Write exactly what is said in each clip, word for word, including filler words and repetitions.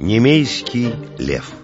Немейский лев.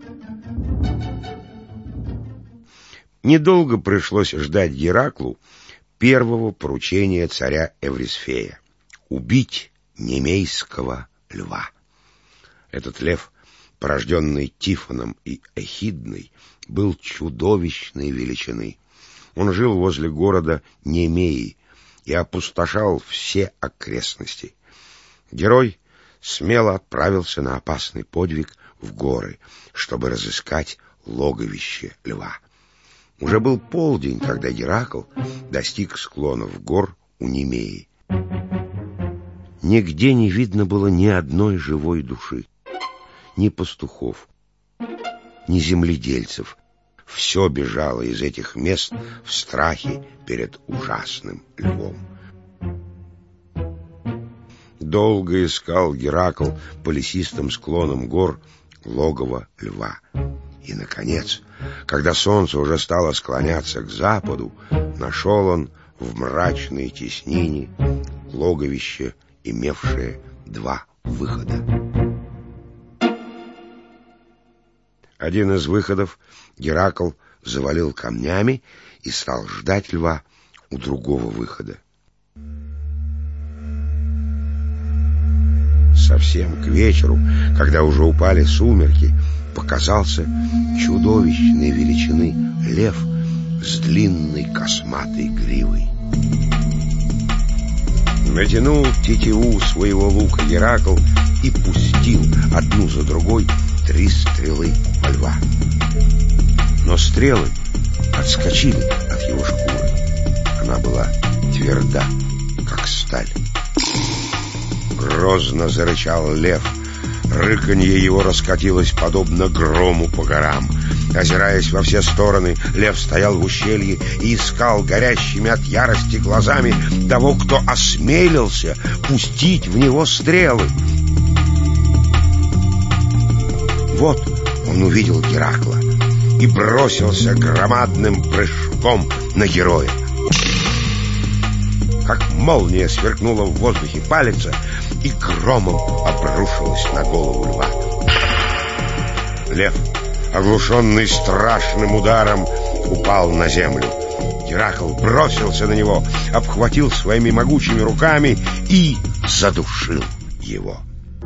Недолго пришлось ждать Гераклу первого поручения царя Эврисфея — убить немейского льва. Этот лев, порожденный Тифоном и Эхидной, был чудовищной величины. Он жил возле города Немеи и опустошал все окрестности. Герой смело отправился на опасный подвиг в горы, чтобы разыскать логовище льва. Уже был полдень, когда Геракл достиг склонов гор у Немеи. Нигде не видно было ни одной живой души, ни пастухов, ни земледельцев. Все бежало из этих мест в страхе перед ужасным львом. Долго искал Геракл по лесистым склонам гор логово льва. И, наконец, когда солнце уже стало склоняться к западу, нашел он в мрачной теснине логовище, имевшее два выхода. Один из выходов Геракл завалил камнями и стал ждать льва у другого выхода. Совсем к вечеру, когда уже упали сумерки, показался чудовищной величины лев с длинной косматой гривой. Натянул тетиву своего лука Геракл и пустил одну за другой три стрелы во льва. Но стрелы отскочили от его шкуры. Она была тверда, как сталь. Грозно зарычал лев. Рыканье его раскатилось подобно грому по горам. Озираясь во все стороны, лев стоял в ущелье и искал горящими от ярости глазами того, кто осмелился пустить в него стрелы. Вот он увидел Геракла и бросился громадным прыжком на героя. Как молния сверкнула в воздухе палица и громом обрушилась на голову льва. Лев, оглушенный страшным ударом, упал на землю. Геракл бросился на него, обхватил своими могучими руками и задушил его.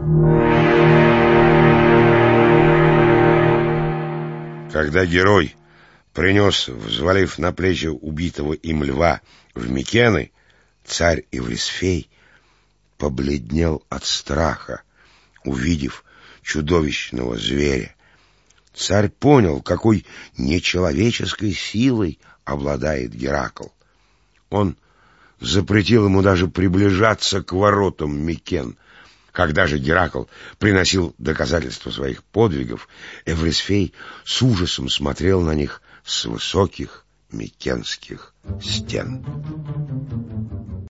Когда герой принес, взвалив на плечи убитого им льва, в Микены, царь Эврисфей побледнел от страха, увидев чудовищного зверя. Царь понял, какой нечеловеческой силой обладает Геракл. Он запретил ему даже приближаться к воротам Микен. Когда же Геракл приносил доказательства своих подвигов, Эврисфей с ужасом смотрел на них с высоких микенских стен.